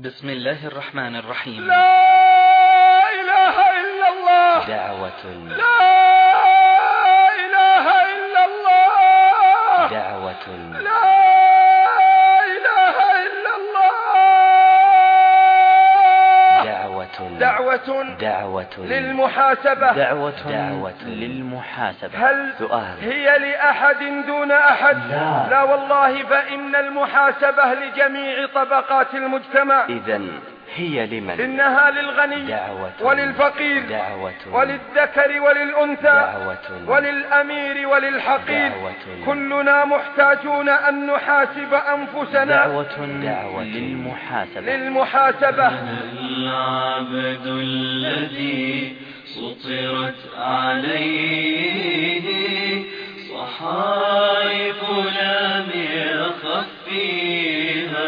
بسم الله الرحمن الرحيم. لا إله إلا الله. دعوة. لا إله إلا الله. دعوة. لا إله إلا الله. دعوة. دعوة للمحاسبة. دعوة للمحاسبة. هل سؤال: هي لأحد دون أحد؟ لا والله، فإن المحاسبة لجميع طبقات المجتمع. إذن هي لمن؟ إنها للغني دعوة وللفقير دعوة وللذكر وللأنثى دعوة وللأمير وللحقير. دعوة. كلنا محتاجون أن نحاسب أنفسنا. دعوة للمحاسبة. العبد الذي سطرت عليه صحائف لم يخف فيها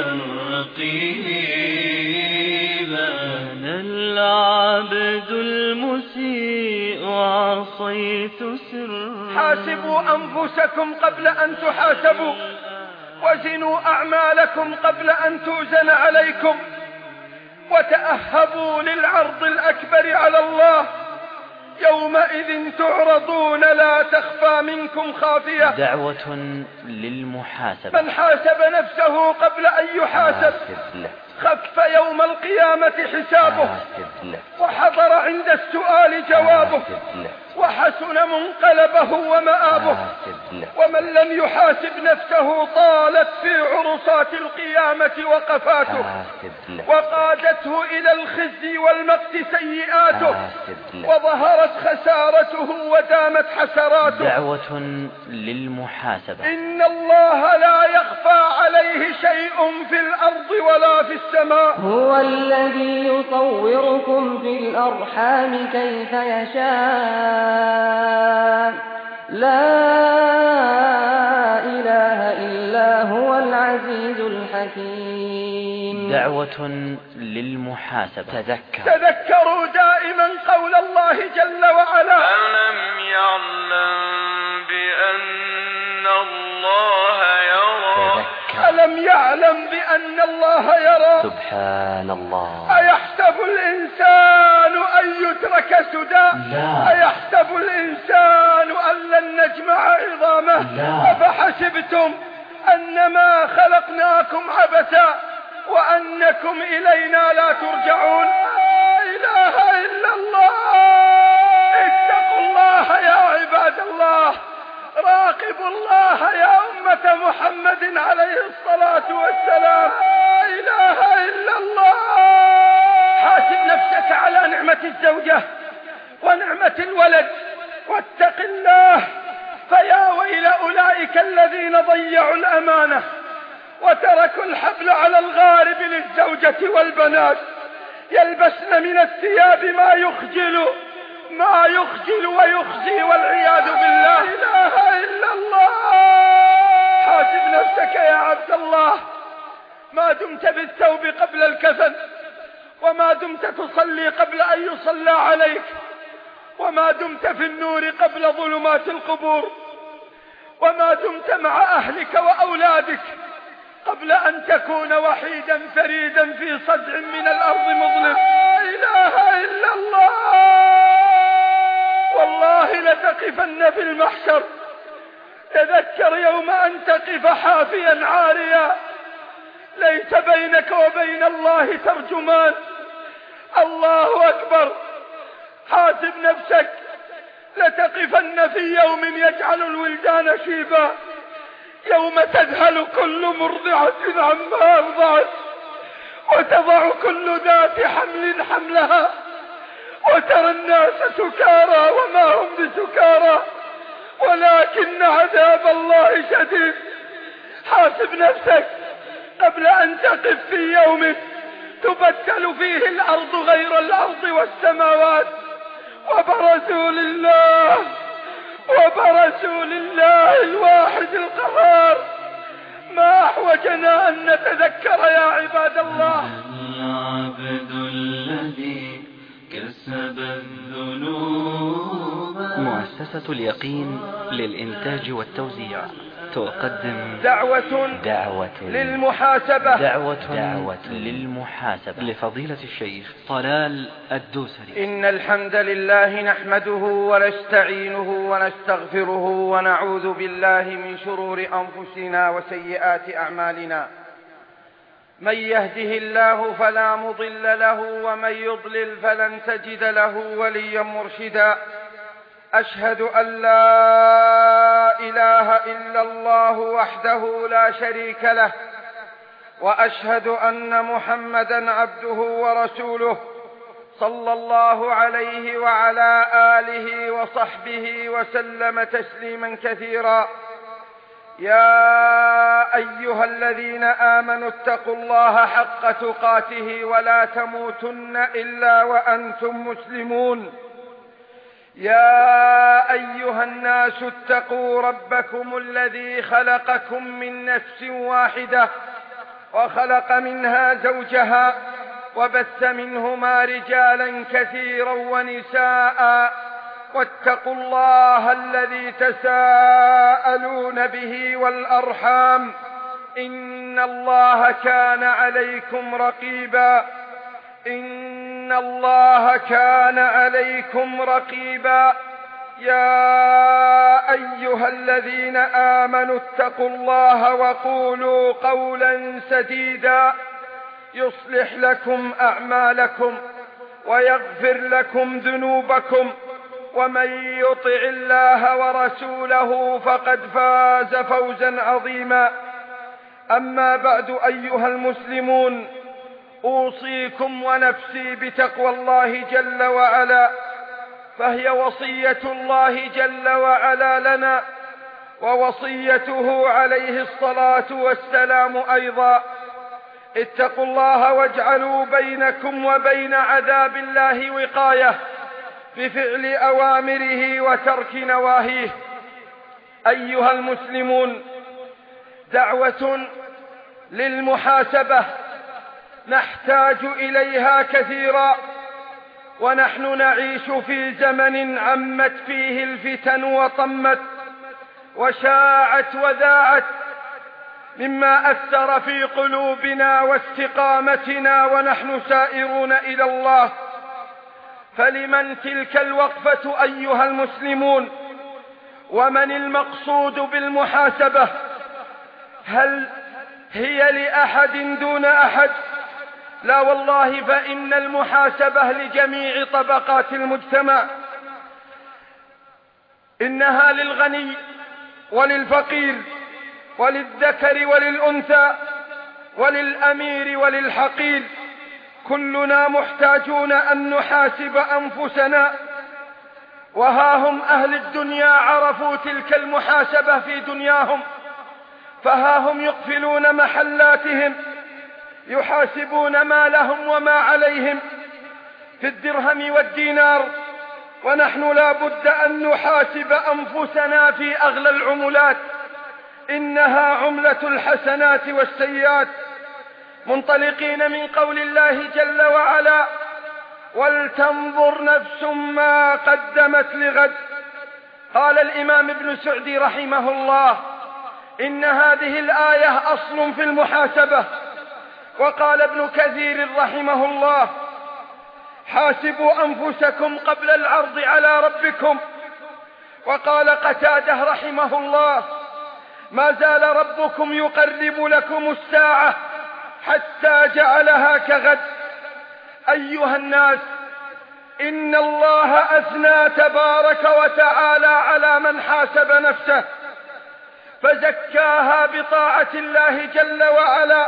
الرقيبا. أنا العبد المسيء عصيت سرا. حاسبوا أنفسكم قبل أن تحاسبوا، وزنوا أعمالكم قبل أن توزن عليكم، وتأهبوا للعرض الأكبر على الله. يومئذ تعرضون لا تخفى منكم خافية. دعوة للمحاسبة. من حاسب نفسه قبل أن يحاسب خف يوم القيامة حسابه، وحضر عند السؤال جوابه، وحسن منقلبه ومآبه. ومن لم يحاسب نفسه طالت في عرصات القيامة وقفاته، وقادته إلى الخزي والمقت سيئاته، وظهرت خسارته ودامت حسراته. دعوة للمحاسبة. إن الله لا يخفى عليه شيء في الأرض ولا في السماء. هو الذي يصوركم في الأرحام كيف يشاء. لا إله إلا هو العزيز الحكيم. دعوة للمحاسبة. تذكروا دائما قول الله جل وعلا: ألم يعلم بأن الله يرى. ألم يعلم بأن الله يرى. سبحان الله. أيحسب الإنسان أن يترك سدى؟ أيحسب الإنسان أن لن نجمع عظامه؟ أفحسبتم أنما خلقناكم عبثا وأنكم إلينا لا ترجعون. لا إله إلا الله. اتقوا الله يا عباد الله، راقبوا الله يا أمة محمد عليه الصلاة والسلام. لا إله إلا الله. حاسب نفسك على نعمة الزوجة ونعمة الولد، واتق الله، فيا ويل أولئك الذين ضيعوا الأمانة وتركوا الحبل على الغارب للزوجة والبنات، يلبسن من الثياب ما يخجل ويخزي والعياذ بالله. لا إله إلا الله. حاسب نفسك يا عبد الله، ما دمت بالثوب قبل الكفن، وما دمت تصلي قبل أن يصلى عليك، وما دمت في النور قبل ظلمات القبور، وما دمت مع أهلك وأولادك قبل أن تكون وحيدا فريدا في صدع من الأرض مظلم. لا إله إلا الله. والله لتقفن في المحشر. تذكر يوم أن تقف حافيا عاريا، ليس بينك وبين الله ترجمان. الله أكبر. حاسب نفسك. لتقفن في يوم يجعل الولدان شيبا، يوم تذهل كل مرضعة عما أرضعت، وتضع كل ذات حمل حملها، وترى الناس سكارى وما هم بسكارى ولكن عذاب الله شديد. حاسب نفسك قبل أن تقف في يوم تبدل فيه الأرض غير الأرض والسماوات، وبرزوا لله الواحد القهار. ما أحوجنا أن نتذكر يا عباد الله. العبد الذي كسب الذنوب. مؤسسة اليقين للإنتاج والتوزيع. تقدم دعوة للمحاسبة لفضيلة الشيخ طلال الدوسري. إن الحمد لله نحمده ونستعينه ونستغفره ونعوذ بالله من شرور أنفسنا وسيئات أعمالنا. من يهده الله فلا مضل له ومن يضلل فلن تجد له وليا مرشدا. أشهد أن لا إله إلا الله وحده لا شريك له، وأشهد أن محمدا عبده ورسوله صلى الله عليه وعلى آله وصحبه وسلم تسليما كثيرا. يا أيها الذين آمنوا اتقوا الله حق تقاته ولا تموتن إلا وأنتم مسلمون. يا أيها الناس اتقوا ربكم الذي خلقكم من نفس واحدة وخلق منها زوجها وبث منهما رجالا كثيرا ونساء، واتقوا الله الذي تساءلون به والأرحام، إن الله كان عليكم رقيبا. إن الله كان عليكم رقيبا. يا أيها الذين آمنوا اتقوا الله وقولوا قولا سديدا يصلح لكم أعمالكم ويغفر لكم ذنوبكم، ومن يطع الله ورسوله فقد فاز فوزا عظيما. أما بعد أيها المسلمون، أوصيكم ونفسي بتقوى الله جل وعلا، فهي وصية الله جل وعلا لنا، ووصيته عليه الصلاة والسلام أيضا. اتقوا الله واجعلوا بينكم وبين عذاب الله وقاية بفعل أوامره وترك نواهيه. أيها المسلمون، دعوة للمحاسبة نحتاج إليها كثيرا، ونحن نعيش في زمن عمت فيه الفتن وطمت وشاعت وذاعت، مما أثر في قلوبنا واستقامتنا ونحن سائرون إلى الله. فلمن تلك الوقفة أيها المسلمون؟ ومن المقصود بالمحاسبة؟ هل هي لأحد دون أحد؟ لا والله، فإن المحاسبة لجميع طبقات المجتمع. إنها للغني وللفقير وللذكر وللأنثى وللأمير وللحقير. كلنا محتاجون أن نحاسب أنفسنا، وها هم أهل الدنيا عرفوا تلك المحاسبة في دنياهم، فها هم يقفلون محلاتهم، يحاسبون ما لهم وما عليهم في الدرهم والدينار، ونحن لا بد أن نحاسب أنفسنا في أغلى العملات، إنها عملة الحسنات والسيئات، منطلقين من قول الله جل وعلا: ولتنظر نفس ما قدمت لغد. قال الإمام ابن سعدي رحمه الله: إن هذه الآية أصل في المحاسبة. وقال ابن كثير رحمه الله: حاسبوا أنفسكم قبل العرض على ربكم. وقال قتادة رحمه الله: ما زال ربكم يقرب لكم الساعة حتى جعلها كغد. أيها الناس، إن الله أثنى تبارك وتعالى على من حاسب نفسه فزكاها بطاعة الله جل وعلا،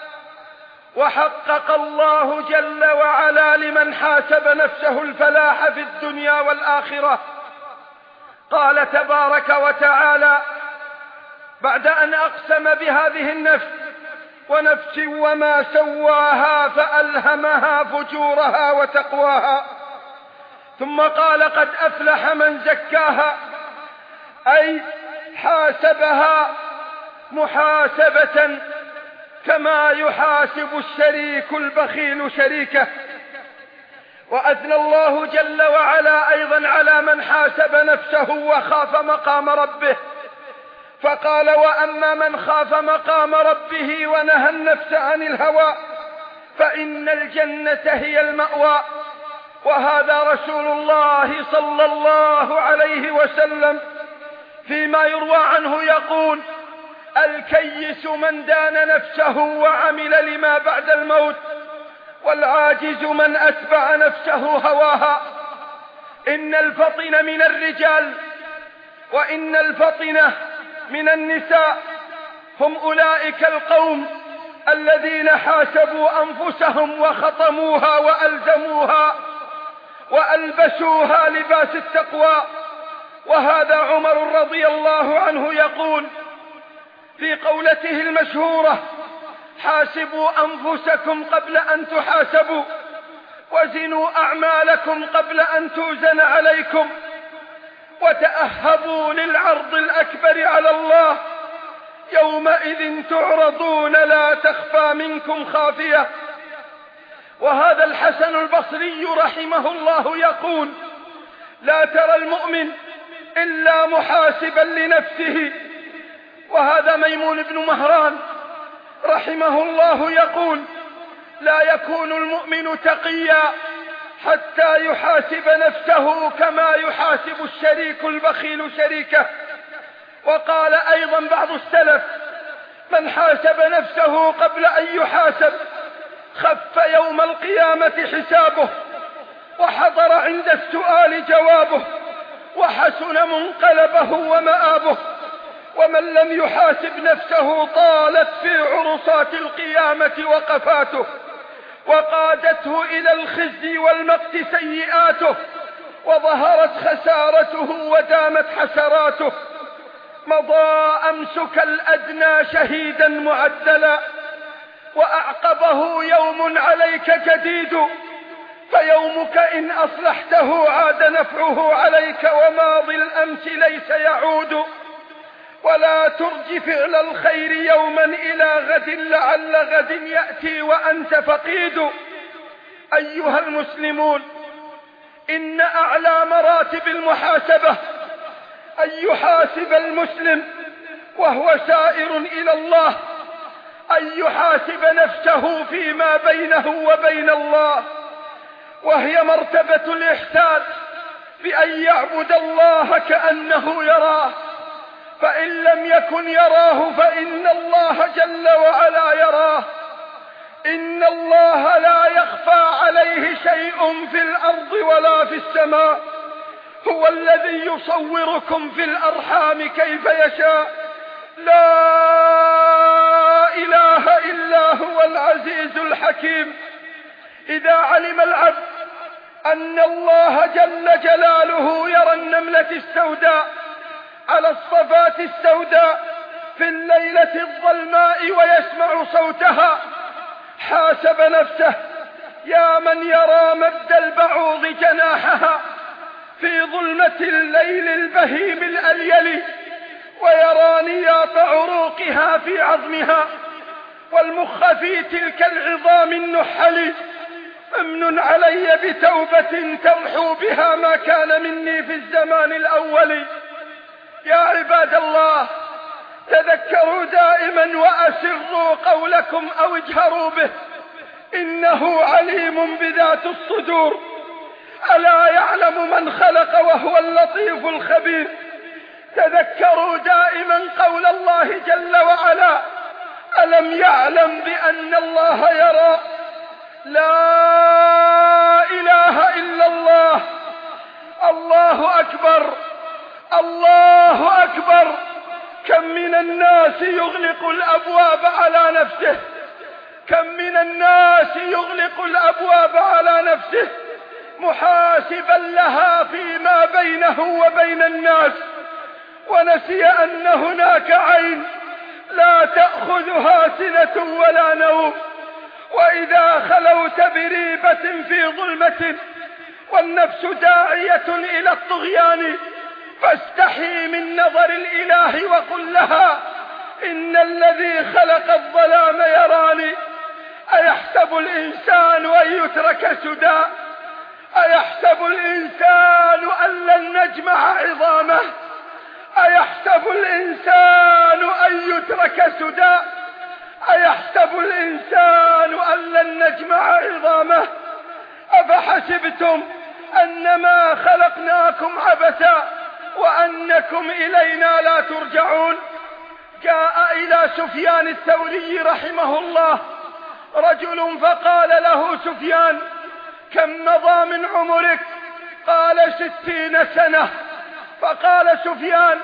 وحقق الله جل وعلا لمن حاسب نفسه الفلاح في الدنيا والآخرة. قال تبارك وتعالى بعد أن أقسم بهذه النفس: ونفس وما سواها فألهمها فجورها وتقواها. ثم قال: قد أفلح من زكاها، أي حاسبها محاسبة كما يحاسب الشريك البخيل شريكه. وأثنى الله جل وعلا أيضا على من حاسب نفسه وخاف مقام ربه، فقال: وأما من خاف مقام ربه ونهى النفس عن الهوى فإن الجنة هي المأوى. وهذا رسول الله صلى الله عليه وسلم فيما يروى عنه يقول: الكيس من دان نفسه وعمل لما بعد الموت، والعاجز من أتبع نفسه هواها. إن الفطن من الرجال وإن الفطنة من النساء هم أولئك القوم الذين حاسبوا أنفسهم وخطموها وألزموها وألبسوها لباس التقوى. وهذا عمر رضي الله عنه يقول في قولته المشهورة: حاسبوا أنفسكم قبل أن تحاسبوا، وزنوا أعمالكم قبل أن توزن عليكم، وتأهبوا للعرض الأكبر على الله، يومئذ تعرضون لا تخفى منكم خافية. وهذا الحسن البصري رحمه الله يقول: لا ترى المؤمن إلا محاسبا لنفسه. وهذا ميمون بن مهران رحمه الله يقول: لا يكون المؤمن تقيا حتى يحاسب نفسه كما يحاسب الشريك البخيل شريكه. وقال أيضا بعض السلف: من حاسب نفسه قبل أن يحاسب خف يوم القيامة حسابه، وحضر عند السؤال جوابه، وحسن منقلبه ومآبه. ومن لم يحاسب نفسه طالت في عرصات القيامة وقفاته، وقادته إلى الخزي والمقت سيئاته، وظهرت خسارته ودامت حسراته. مضى أمسك الأدنى شهيدا معدلا، وأعقبه يوم عليك جديد، فيومك إن أصلحته عاد نفعه عليك، وماضي الأمس ليس يعود. ولا ترج فعل الخير يوما إلى غد، لعل غد يأتي وأنت فقيد. أيها المسلمون، إن أعلى مراتب المحاسبة أن يحاسب المسلم وهو سائر إلى الله، أن يحاسب نفسه فيما بينه وبين الله، وهي مرتبة الإحسان بأن يعبد الله كأنه يراه، فإن لم يكن يراه فإن الله جل وعلا يراه. إن الله لا يخفى عليه شيء في الأرض ولا في السماء، هو الذي يصوركم في الأرحام كيف يشاء، لا إله إلا هو العزيز الحكيم. إذا علم العبد أن الله جل جلاله يرى النملة السوداء على الصفات السوداء في الليلة الظلماء ويسمع صوتها، حاسب نفسه: يا من يرى مد البعوض جناحها في ظلمة الليل البهيم الأليل، ويرى نياط عروقها في عظمها، والمخ في تلك العظام النحل، امن علي بتوبة تمحو بها ما كان مني في الزمان الأول. يا عباد الله، تذكروا دائما وأسروا قولكم أو اجهروا به، إنه عليم بذات الصدور. ألا يعلم من خلق وهو اللطيف الخبير. تذكروا دائما قول الله جل وعلا: ألم يعلم بأن الله يرى. لا إله إلا الله. الله أكبر، الله أكبر. كم من الناس يغلق الأبواب على نفسه، كم من الناس يغلق الأبواب على نفسه محاسبا لها فيما بينه وبين الناس، ونسي أن هناك عين لا تأخذها سنة ولا نوم. وإذا خلوت بريبة في ظلمة والنفس داعية إلى الطغيان، فاستحي من نظر الإله وقل لها: إن الذي خلق الظلام يراني. أيحسب الإنسان أن يترك سدى؟ أيحسب الإنسان أن لن نجمع عظامه؟ أيحسب الإنسان أن يترك سدى؟ أيحسب الإنسان أن لن نجمع عظامه؟ أفحسبتم أنما خلقناكم عبثا وأنكم إلينا لا ترجعون؟ جاء إلى سفيان الثوري رحمه الله رجل فقال له سفيان: كم مضى من عمرك؟ قال 60 سنة. فقال سفيان: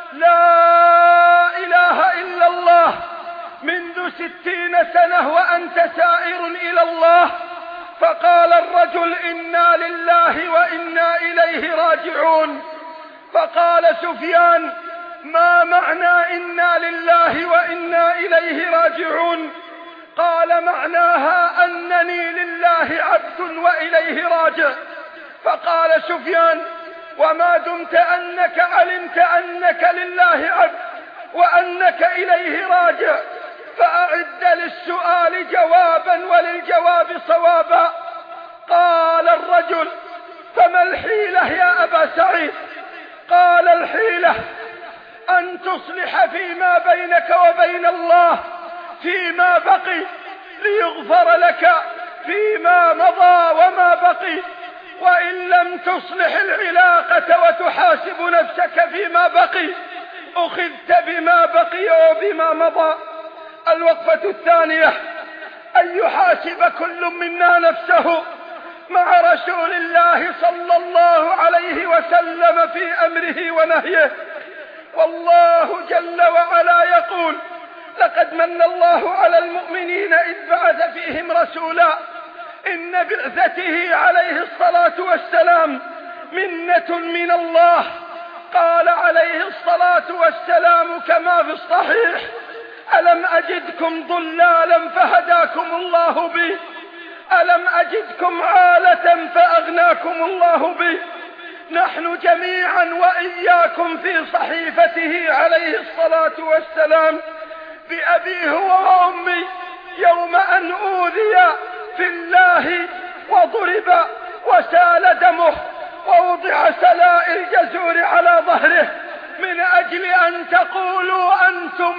لا إله إلا الله، منذ 60 سنة وأنت سائر إلى الله. فقال الرجل: إنا لله وإنا إليه راجعون. فقال سفيان: ما معنى إنا لله وإنا إليه راجعون؟ قال: معناها أنني لله عبد وإليه راجع. فقال سفيان: وما دمت أنك علمت أنك لله عبد وأنك إليه راجع فأعد للسؤال جوابا وللجواب صوابا. قال الرجل: فما الحيلة يا أبا سعيد؟ قال: الحيلة أن تصلح فيما بينك وبين الله فيما بقي ليغفر لك فيما مضى وما بقي، وإن لم تصلح العلاقة وتحاسب نفسك فيما بقي أخذت بما بقي وبما مضى. الوقفة الثانية: أن يحاسب كل منا نفسه مع رسول الله صلى الله عليه وسلم في أمره ونهيه. والله جل وعلا يقول: لقد من الله على المؤمنين إذ بعث فيهم رسولا. إن بعثته عليه الصلاة والسلام منة من الله. قال عليه الصلاة والسلام كما في الصحيح: ألم أجدكم ضلالا فهداكم الله بي، ألم أجدكم عالة فأغناكم الله بي. نحن جميعا وإياكم في صحيفته عليه الصلاة والسلام بأبيه وأمي يوم أن أوذي في الله وضرب وسال دمه ووضع سلائل الجزور على ظهره من أجل أن تقولوا أنتم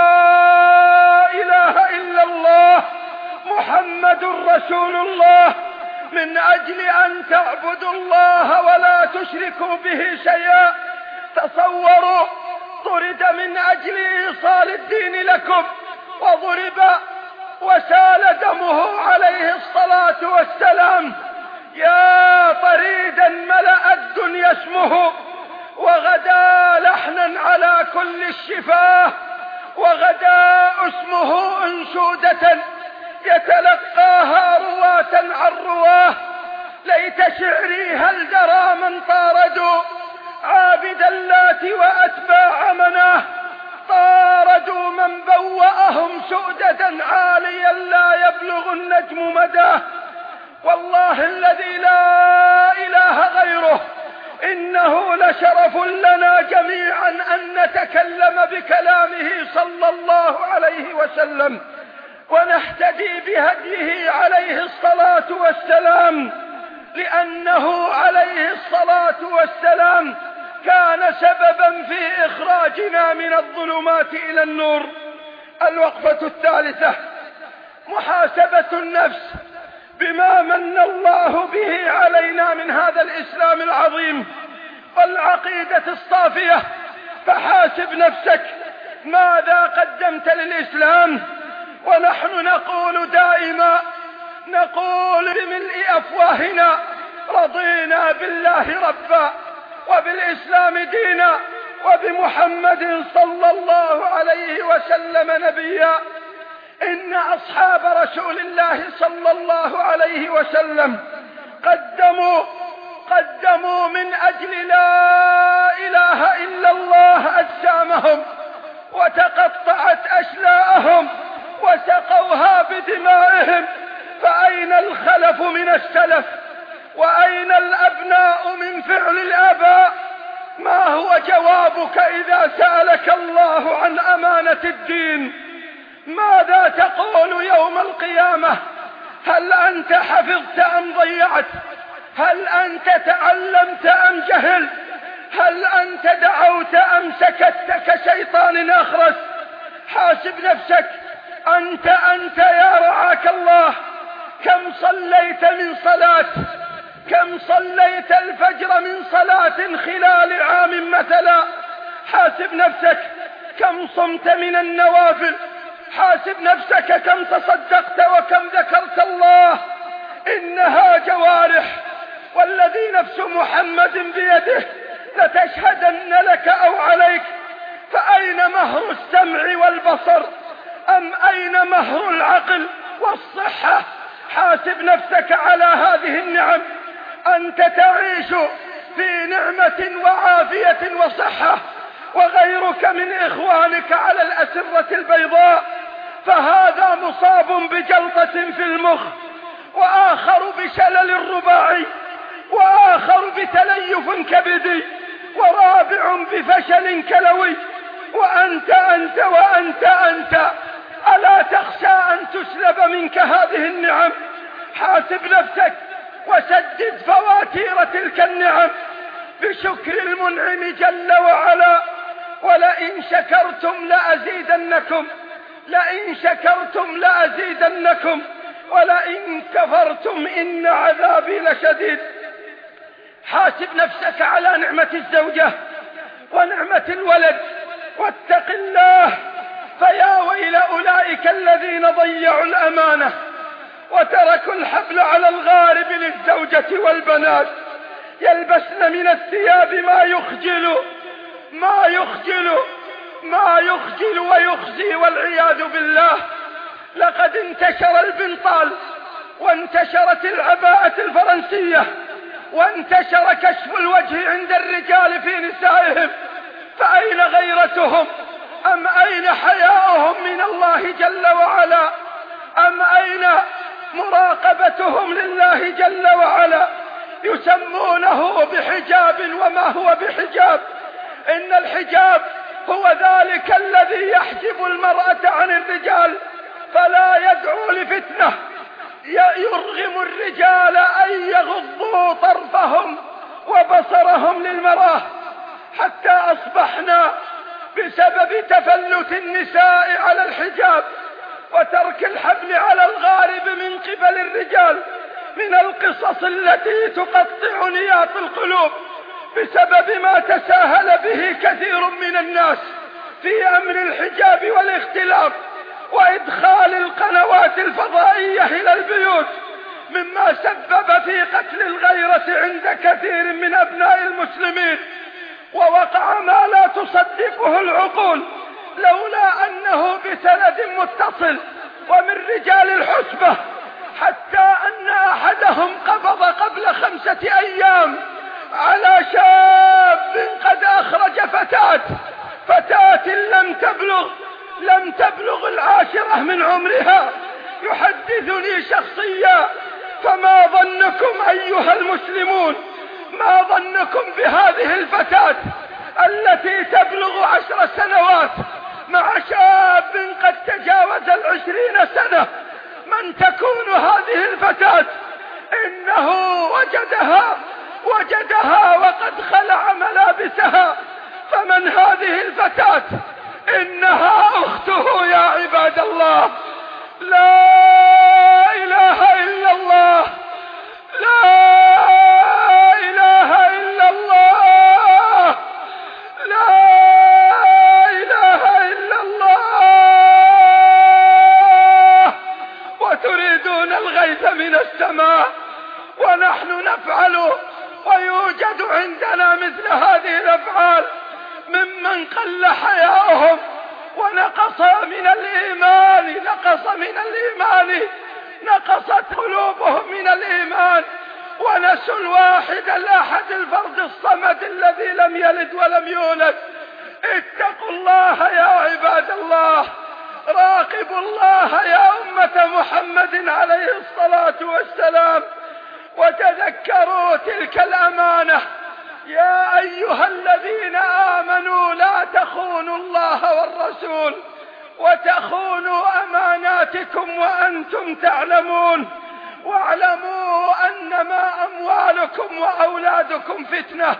لا إله إلا الله محمد رسول الله، من أجل أن تعبدوا الله ولا تشركوا به شيئا. تصوروا، طرد من أجل إيصال الدين لكم وضرب وسال دمه عليه الصلاة والسلام. يا طريدا ملأ الدنيا اسمه، وغدا لحنا على كل الشفاه، وغدا اسمه أنشودة يتلقاها رواة عن رواه. ليت شعري هل درى من طاردوا عابد اللات وأتباع مناه، طاردوا من بوأهم سؤددا عاليا لا يبلغ النجم مداه. والله الذي لا إله غيره إنه لشرف لنا جميعا أن نتكلم بكلامه صلى الله عليه وسلم ونهتدي بهديه عليه الصلاة والسلام، لأنه عليه الصلاة والسلام كان سببا في إخراجنا من الظلمات إلى النور. الوقفة الثالثة: محاسبة النفس بما من الله به علينا من هذا الإسلام العظيم والعقيدة الصافية. فحاسب نفسك، ماذا قدمت للإسلام؟ ونحن نقول دائما، نقول بملء أفواهنا: رضينا بالله ربا وبالإسلام دينا وبمحمد صلى الله عليه وسلم نبيا. إن أصحاب رسول الله صلى الله عليه وسلم قدموا من أجل لا إله إلا الله أجسامهم، وتقطعت أشلاءهم وسقوها بدمائهم. فأين الخلف من السلف؟ وأين الأبناء من فعل الآباء؟ ما هو جوابك إذا سألك الله عن أمانة الدين؟ ماذا تقول يوم القيامة؟ هل أنت حفظت أم ضيعت؟ هل أنت تعلمت أم جهلت؟ هل أنت دعوت أم سكت كشيطان أخرس؟ حاسب نفسك. أنت يا رعاك الله، كم صليت من صلاة، كم صليت الفجر من صلاة خلال عام مثلا؟ حاسب نفسك. كم صمت من النوافل؟ حاسب نفسك. كم تصدقت وكم ذكرت الله؟ إنها جوارح، والذي نفس محمد بيده لتشهدن لك أو عليك. فأين مهر السمع والبصر؟ أم أين مهر العقل والصحة؟ حاسب نفسك على هذه النعم. أنت تعيش في نعمة وعافية وصحة، وغيرك من إخوانك على الأسرة البيضاء، فهذا مصاب بجلطة في المخ، وآخر بشلل رباعي، وآخر بتليف كبدي، ورابع بفشل كلوي. وأنت ألا تخشى أن تسلب منك هذه النعم؟ حاسب نفسك وسدد فواتير تلك النعم بشكر المنعم جل وعلا. ولئن شكرتم لأزيدنكم، لئن شكرتم لأزيدنكم، ولئن كفرتم إن عذابي لشديد. حاسب نفسك على نعمة الزوجة ونعمة الولد، واتق الله، فيا ويل أولئك الذين ضيعوا الأمانة وتركوا الحبل على الغارب للزوجة والبنات، يلبسن من الثياب ما يخجل ويخزي والعياذ بالله. لقد انتشر البنطال، وانتشرت العباءة الفرنسية، وانتشر كشف الوجه عند الرجال في نسائهم، فأين غيرتهم؟ أم أين حياؤهم من الله جل وعلا؟ أم أين مراقبتهم لله جل وعلا؟ يسمونه بحجاب وما هو بحجاب. إن الحجاب هو ذلك الذي يحجب المرأة عن الرجال فلا يدعو لفتنة، يرغم الرجال أن يغضوا طرفهم وبصرهم للمرأة، حتى أصبحنا بسبب تفلت النساء على الحجاب وترك الحبل على الغارب من قبل الرجال من القصص التي تقطع نياط القلوب، بسبب ما تساهل به كثير من الناس في أمر الحجاب والاختلاف وإدخال القنوات الفضائية إلى البيوت، مما سبب في قتل الغيرة عند كثير من أبناء المسلمين. ووقع ما لا تصدقه العقول، لولا أنه بسند متصل ومن رجال الحسبة، حتى أن أحدهم قبض قبل 5 أيام على شاب قد أخرج فتاة لم تبلغ 10 من عمرها. يحدثني شخصيا: فما ظنكم أيها المسلمون، ما ظنكم بهذه الفتاة التي تبلغ 10 سنوات مع شاب قد تجاوز 20 سنة؟ من تكون هذه الفتاة؟ إنه وجدها وقد خلع ملابسها. فمن هذه الفتاة؟ إنها أخته يا عباد الله. لا إله إلا الله، لا إله إلا الله، لا إله إلا الله. وتريدون الغيث من السماء ونحن نفعل، ويوجد عندنا مثل هذه الأفعال ممن قل حياؤهم ونقص من الإيمان، نقصت قلوبهم من الإيمان، ونسوا الواحد الأحد الفرد الصمد الذي لم يلد ولم يولد. اتقوا الله يا عباد الله، راقبوا الله يا أمة محمد عليه الصلاة والسلام، وتذكروا تلك الأمانة. يا أيها الذين آمنوا لا تخونوا الله والرسول وتخونوا أماناتكم وأنتم تعلمون. واعلموا أنما أموالكم وأولادكم فتنة،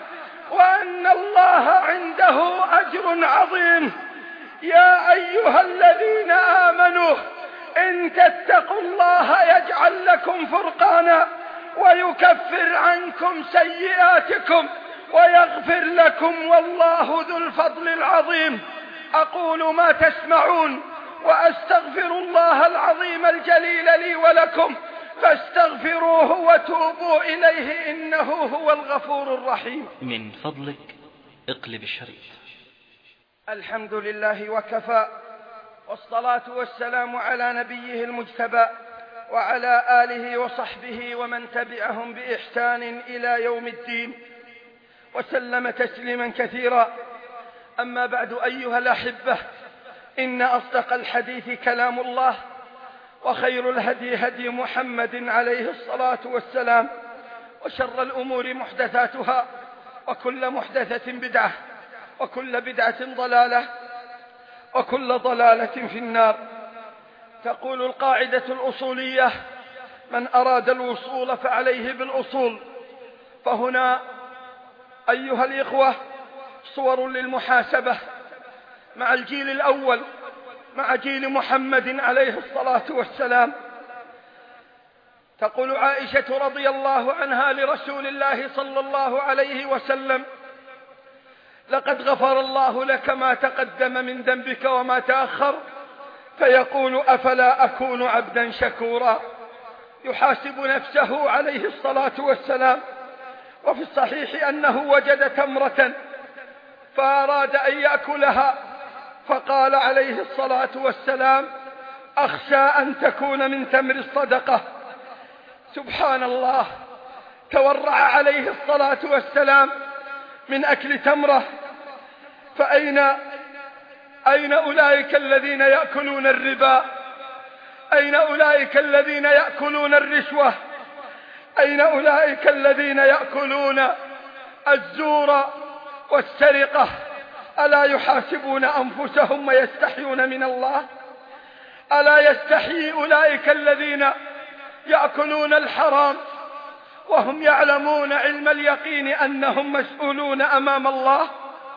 وأن الله عنده أجر عظيم. يا أيها الذين آمنوا إن تتقوا الله يجعل لكم فرقانا ويكفر عنكم سيئاتكم ويغفر لكم والله ذو الفضل العظيم. أقول ما تسمعون وأستغفر الله العظيم الجليل لي ولكم فاستغفروه وتوبوا إليه إنه هو الغفور الرحيم. من فضلك اقلب الشريط. الحمد لله وكفى، والصلاة والسلام على نبيه المجتبى وعلى آله وصحبه ومن تبعهم بإحسان إلى يوم الدين وسلم تسليما كثيرا. أما بعد أيها الأحبة، إن أصدق الحديث كلام الله، وخير الهدي هدي محمد عليه الصلاة والسلام، وشر الأمور محدثاتها، وكل محدثة بدعة، وكل بدعة ضلالة، وكل ضلالة في النار. تقول القاعدة الأصولية: من أراد الوصول فعليه بالأصول. فهنا أيها الإخوة صور للمحاسبة مع الجيل الأول، مع جيل محمد عليه الصلاة والسلام. تقول عائشة رضي الله عنها لرسول الله صلى الله عليه وسلم: لقد غفر الله لك ما تقدم من ذنبك وما تأخر. فيقول: أفلا أكون عبدا شكورا؟ يحاسب نفسه عليه الصلاة والسلام. وفي الصحيح أنه وجد تمرة فأراد أن يأكلها، فقال عليه الصلاة والسلام: أخشى أن تكون من تمر الصدقة. سبحان الله، تورع عليه الصلاة والسلام من أكل تمرة. فأين أولئك الذين يأكلون الربا؟ أين أولئك الذين يأكلون الرشوة؟ أين أولئك الذين يأكلون الزور والسرقة؟ ألا يحاسبون أنفسهم ويستحيون من الله؟ ألا يستحيي أولئك الذين يأكلون الحرام وهم يعلمون علم اليقين أنهم مسؤولون أمام الله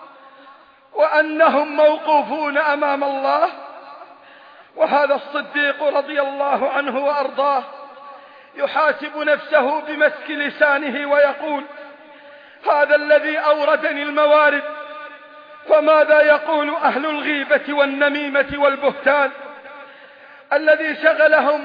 وأنهم موقوفون أمام الله؟ وهذا الصديق رضي الله عنه وأرضاه يحاسب نفسه بمسك لسانه ويقول: هذا الذي أوردني الموارد، فماذا يقول أهل الغيبة والنميمة والبهتان الذي شغلهم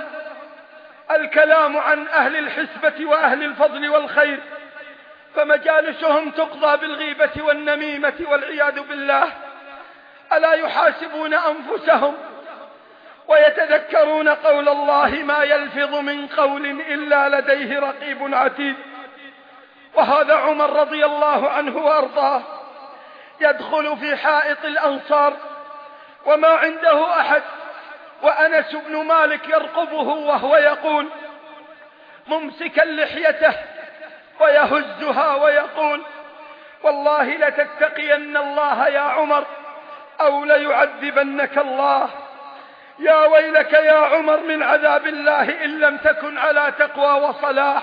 الكلام عن أهل الحسبة وأهل الفضل والخير، فمجالسهم تقضى بالغيبة والنميمة والعياذ بالله؟ ألا يحاسبون أنفسهم ويتذكرون قول الله: ما يلفظ من قول إلا لديه رقيب عتيد؟ وهذا عمر رضي الله عنه وأرضاه يدخل في حائط الأنصار وما عنده أحد، وأنس بن مالك يرقبه وهو يقول ممسكا لحيته ويهزها ويقول: والله لتتقين الله يا عمر أو ليعذبنك الله. يا ويلك يا عمر من عذاب الله إن لم تكن على تقوى وصلاح.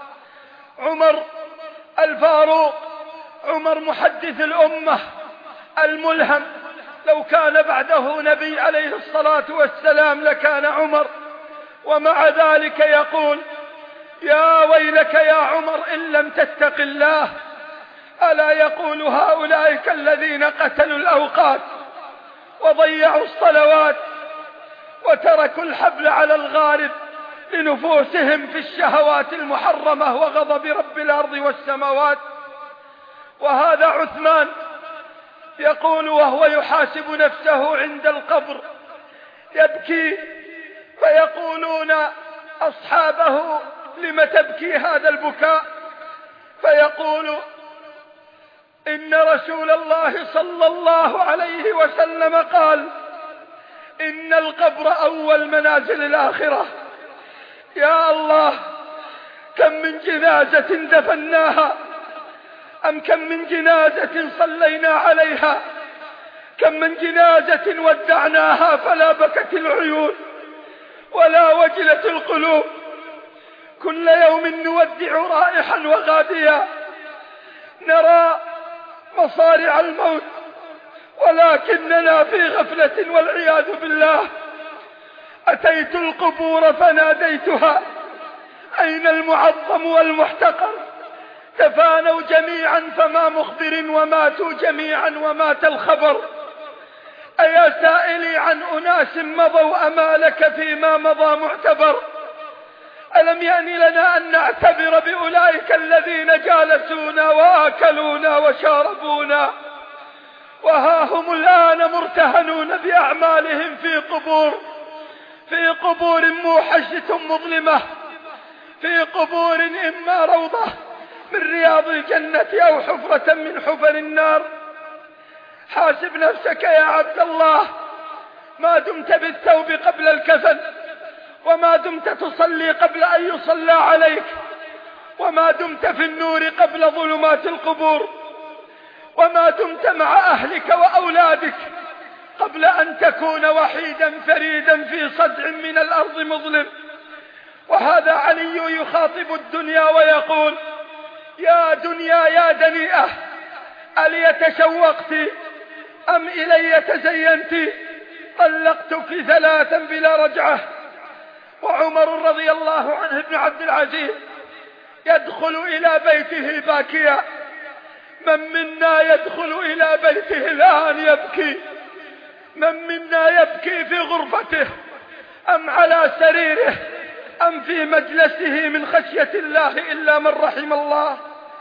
عمر الفاروق، عمر محدث الأمة الملهم، لو كان بعده نبي عليه الصلاة والسلام لكان عمر، ومع ذلك يقول: يا ويلك يا عمر إن لم تتق الله. ألا يقول هؤلاء الذين قتلوا الأوقات وضيعوا الصلوات وتركوا الحبل على الغارب لنفوسهم في الشهوات المحرمة وغضب رب الأرض والسماوات. وهذا عثمان يقول وهو يحاسب نفسه عند القبر يبكي، فيقولون أصحابه: لم تبكي هذا البكاء؟ فيقول: إن رسول الله صلى الله عليه وسلم قال: إن القبر أول منازل الآخرة. يا الله، كم من جنازة دفناها، أم كم من جنازة صلينا عليها، كم من جنازة ودعناها فلا بكت العيون ولا وجلت القلوب. كل يوم نودع رائحا وغاديا، نرى مصارع الموت، ولكننا في غفلة والعياذ بالله. أتيت القبور فناديتها: أين المعظم والمحتقر؟ تفانوا جميعا فما مخبر، وماتوا جميعا ومات الخبر. أيا سائلي عن أناس مضوا أما لك فيما مضى معتبر؟ ألم يأن لنا أن نعتبر بأولئك الذين جالسونا وآكلونا وشاربونا، وها هم الآن مرتهنون بأعمالهم في قبور موحشة مظلمة، في قبور إما روضة من رياض الجنة أو حفرة من حفر النار. حاسب نفسك يا عبد الله، ما دمت بالثوب قبل الكفن، وما دمت تصلي قبل أن يصلى عليك، وما دمت في النور قبل ظلمات القبور، وما دمت مع أهلك وأولادك قبل أن تكون وحيدا فريدا في صدع من الأرض مظلم. وهذا علي يخاطب الدنيا ويقول: يا دنيا يا دنيئة، ألي تشوقت أم إلي تزينت؟ طلقتك 3 بلا رجعة. وعمر رضي الله عنه بن عبد العزيز يدخل إلى بيته باكيا. من منا يدخل إلى بيته الآن يبكي؟ من منا يبكي في غرفته أم على سريره أم في مجلسه من خشية الله إلا من رحم الله؟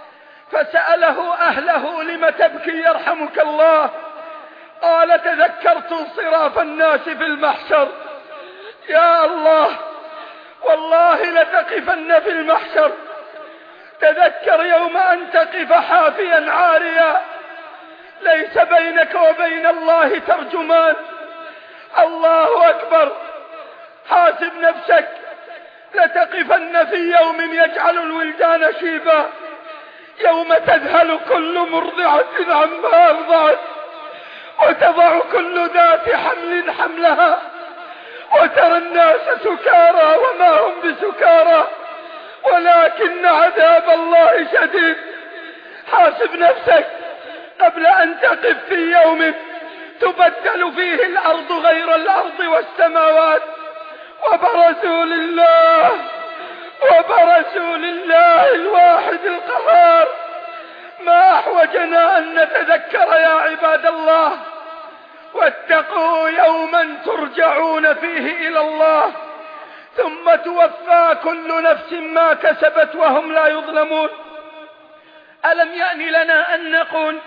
فسأله أهله: لم تبكي يرحمك الله؟ قال: تذكرت انصراف الناس في المحشر. يا الله، والله لتقفن في المحشر. تذكر يوم أن تقف حافيا عاريا، ليس بينك وبين الله ترجمان. الله أكبر. حاسب نفسك، لتقفن في يوم يجعل الولدان شيبا، يوم تذهل كل مرضعة عما أرضعت، وتضع كل ذات حمل حملها، وترى الناس سكارى وما هم بسكارى ولكن عذاب الله شديد. حاسب نفسك قبل أن تقف في يوم تبدل فيه الأرض غير الأرض والسماوات. وبرزوا لله الواحد القهار. ما أحوجنا أن نتذكر يا عباد الله. واتقوا يوما ترجعون فيه إلى الله، ثم توفى كل نفس ما كسبت وهم لا يظلمون. ألم يأن لنا أن نكون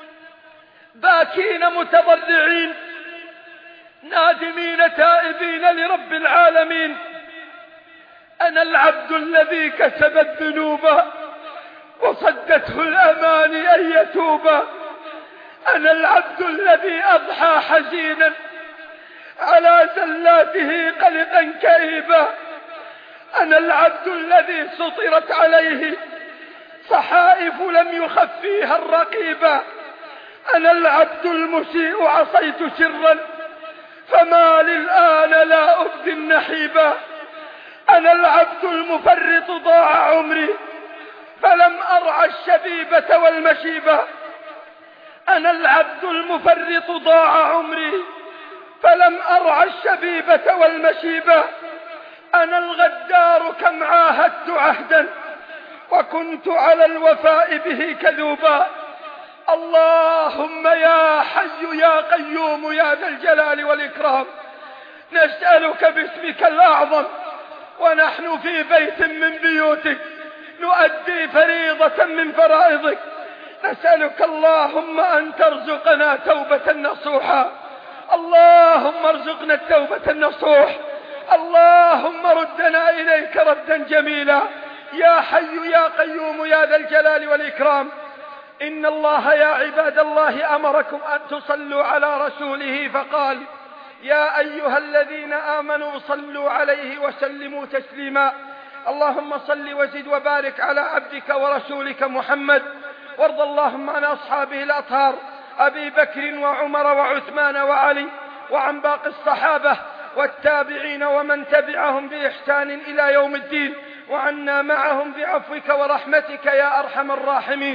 باكين متضرعين نادمين تائبين لرب العالمين؟ أنا العبد الذي كسب الذنوب وصدته الأماني أن يتوب. أنا العبد الذي أضحى حزينا على زلاته قلقا كئيبا. أنا العبد الذي سطرت عليه صحائف لم يخفيها الرقيبا. أنا العبد المسيء عصيت سرا فما للآن لا أبدي النحيبا. أنا العبد المفرط ضاع عمري فلم أرعى الشبيبة والمشيبة. أنا العبد المفرط ضاع عمري فلم أرعى الشبيبة والمشيبة. أنا الغدار كم عاهدت عهدا وكنت على الوفاء به كذوبا. اللهم يا حي يا قيوم يا ذا الجلال والإكرام، نسألك باسمك الأعظم ونحن في بيت من بيوتك نؤدي فريضة من فرائضك، نسألك اللهم أن ترزقنا توبة نصوحا. اللهم ارزقنا التوبة النصوح. اللهم ردنا إليك ردا جميلا يا حي يا قيوم يا ذا الجلال والإكرام. إن الله يا عباد الله أمركم أن تصلوا على رسوله فقال: يا أيها الذين آمنوا صلوا عليه وسلموا تسليما. اللهم صل وزد وبارك على عبدك ورسولك محمد، وارض اللهم عن أصحابه الأطهار أبي بكر وعمر وعثمان وعلي، وعن باقي الصحابة والتابعين ومن تبعهم بإحسان إلى يوم الدين، وعنا معهم بعفوك ورحمتك يا أرحم الراحمين.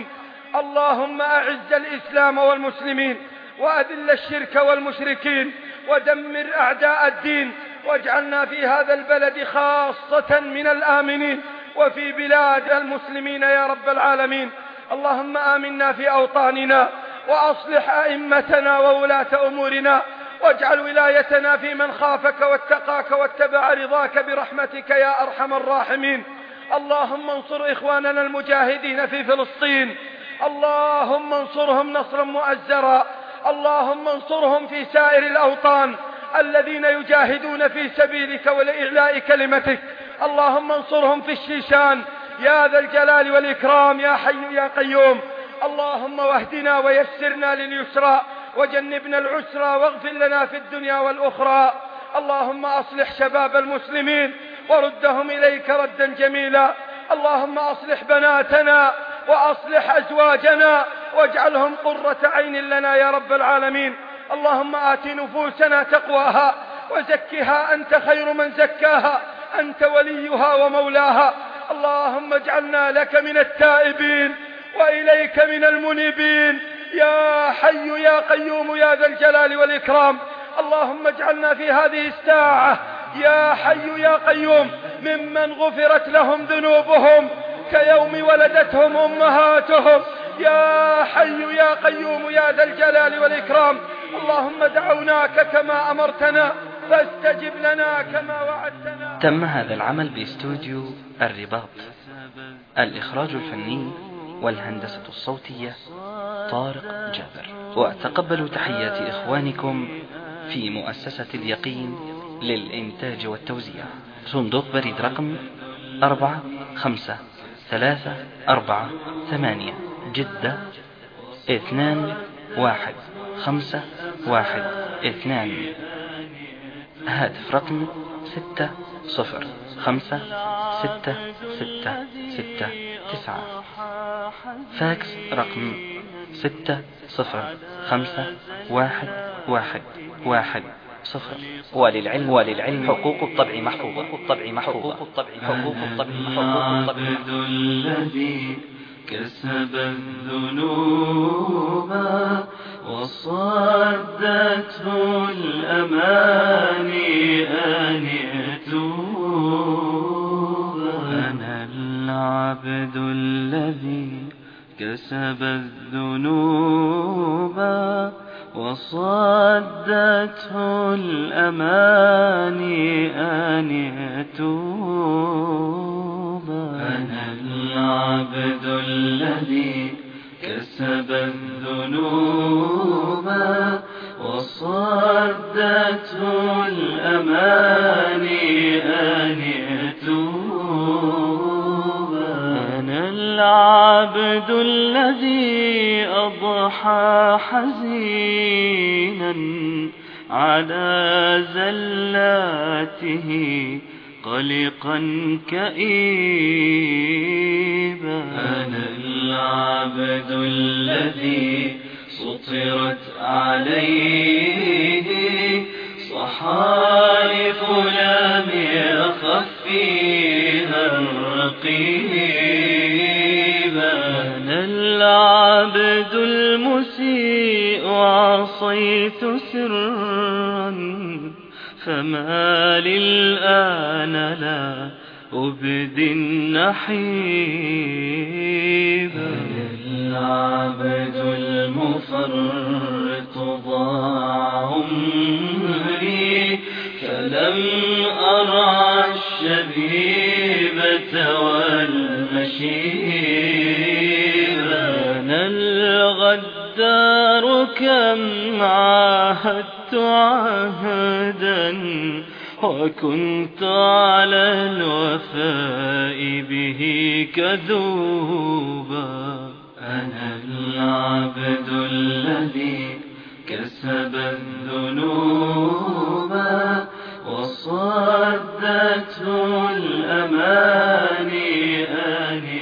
اللهم أعز الإسلام والمسلمين وأذل الشرك والمشركين ودمر أعداء الدين، واجعلنا في هذا البلد خاصة من الآمنين وفي بلاد المسلمين يا رب العالمين. اللهم آمنا في أوطاننا وأصلح أئمتنا وولاة أمورنا، واجعل ولايتنا في من خافك واتقاك واتبع رضاك برحمتك يا أرحم الراحمين. اللهم انصر إخواننا المجاهدين في فلسطين، اللهم انصرهم نصرا مؤزرا، اللهم انصرهم في سائر الأوطان الذين يجاهدون في سبيلك ولإعلاء كلمتك. اللهم انصرهم في الشيشان يا ذا الجلال والإكرام يا حي يا قيوم. اللهم واهدنا ويسرنا لليسرى وجنبنا العسرى واغفر لنا في الدنيا والأخرى. اللهم أصلح شباب المسلمين وردهم إليك ردا جميلا. اللهم أصلح بناتنا وأصلح أزواجنا واجعلهم قرة عين لنا يا رب العالمين. اللهم آت نفوسنا تقواها وزكها أنت خير من زكاها، أنت وليها ومولاها. اللهم اجعلنا لك من التائبين وإليك من المنيبين يا حي يا قيوم يا ذا الجلال والإكرام. اللهم اجعلنا في هذه الساعة يا حي يا قيوم ممن غفرت لهم ذنوبهم كيوم ولدتهم أمهاتهم يا حي يا قيوم يا ذا الجلال والإكرام. اللهم دعوناك كما أمرتنا فاستجب لنا كما وعدتنا. تم هذا العمل باستوديو الرباط. الإخراج الفني والهندسة الصوتية طارق جابر. وتقبلوا تحيات إخوانكم في مؤسسة اليقين للإنتاج والتوزيع. صندوق بريد رقم 45348 جدة 21512. هاتف رقم 6056669. فاكس رقم 6051110. وللعلم حقوق الطبع محفوظة. العبد الذي كسب الذنوب وصدته الأماني أن يتوب. أنا العبد الذي كسب الذنوب وصدته الأماني أن يتوب. أنا العبد الذي كسب الذنوب وصدته الأماني أن يتوب. أنا العبد الذي أضحى حزينا على زلاته قلقا كئيبا. أنا العبد الذي سطرت عليه صحائف لم يخف فيها الرقيبا. أنا العبد المسيء عصيت سرا فما للآن لا أبدي النحيب. أنا العبد المفرط ضاع عمري فلم أرى الشبيبة والمشيب. أنا الغدار كم عاهدت عهدا وكنت على الوفاء به كذوبا. أنا العبد الذي كسب الذنوب وصدته الأماني أن